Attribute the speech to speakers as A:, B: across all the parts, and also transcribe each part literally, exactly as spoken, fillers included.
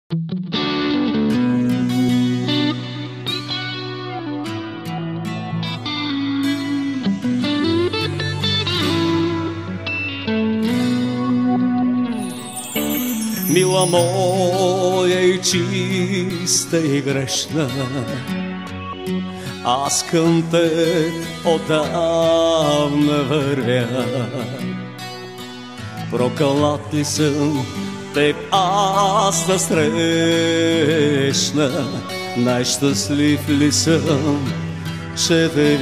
A: Мила моя и чиста и грешна, аз към теб отдавна вървя. Прокълнат ли съм теб аз да срещна, най-щастлив ли съм, че те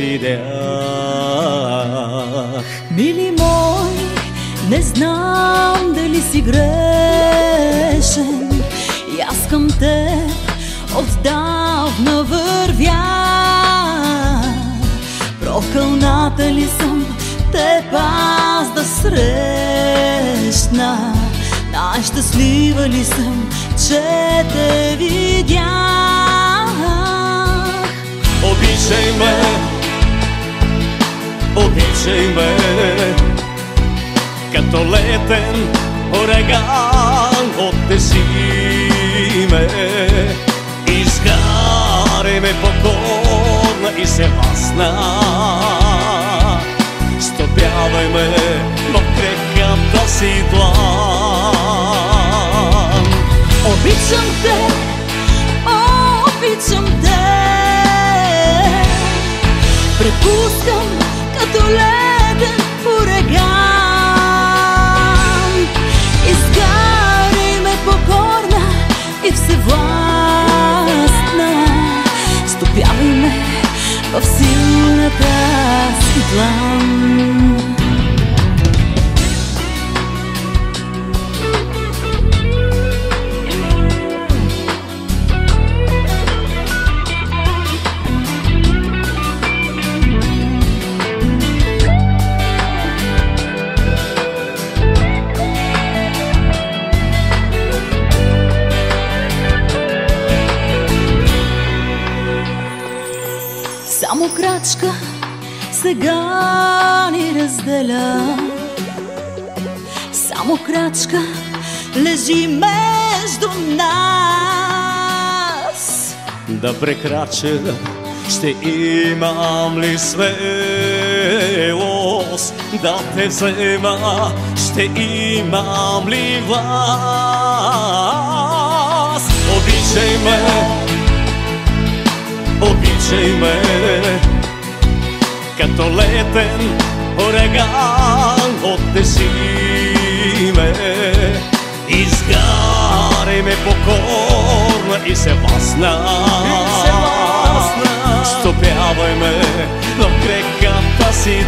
A: видях.
B: Мили мой, не знам дали си грешен, и аз към теб отдавна вървя. Прокълната ли съм теб аз да срещна, най-щастлива ли съм, че те видях.
A: Обичай ме, обичай ме, като летен ураган оттеси ме. Изгаряй ме покорна и се масна, стопявай ме в крехката си длан.
B: Обичам те, обичам те, препускам като летен ураган. Изгаряй ме покорна и всевластна, стопявай ме в силната си длан. Само крачка сега ни разделя, само крачка лежи между нас.
A: Да прекрача, ще имам ли смелост да те взема, ще имам ли власт? Обичай ме, обичай ме, като летен ураган оттеси ме. Изгаряй ме покорна и се масна, стопявай ме в крехката си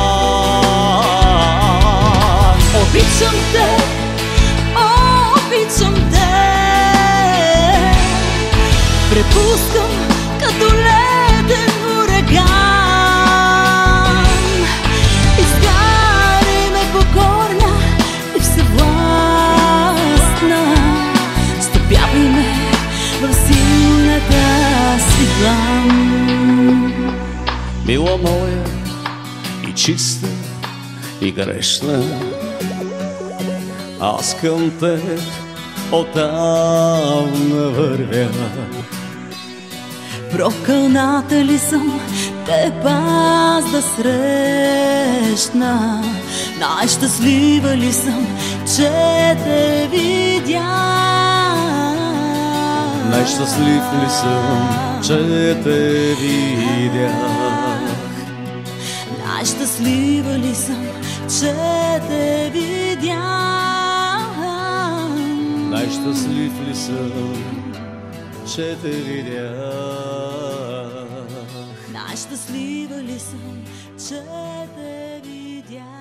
A: длан.
B: Обичам те, обичам те, препускам като летен ураган. Изгаряй ме покорна и всевластна, стопявай ме в силната си длан.
A: Мила моя и чиста и грешна, аз към теб отдавна вървя.
B: Прокълната ли съм теб аз да срещна, най-щастлива ли съм, че те видях.
A: Най-щастлив ли съм, че те видях.
B: Най-щастлива ли съм, че те видях.
A: Най-щастлив ли съм, че те видях.
B: Най-щастлива ли съм, че те видях.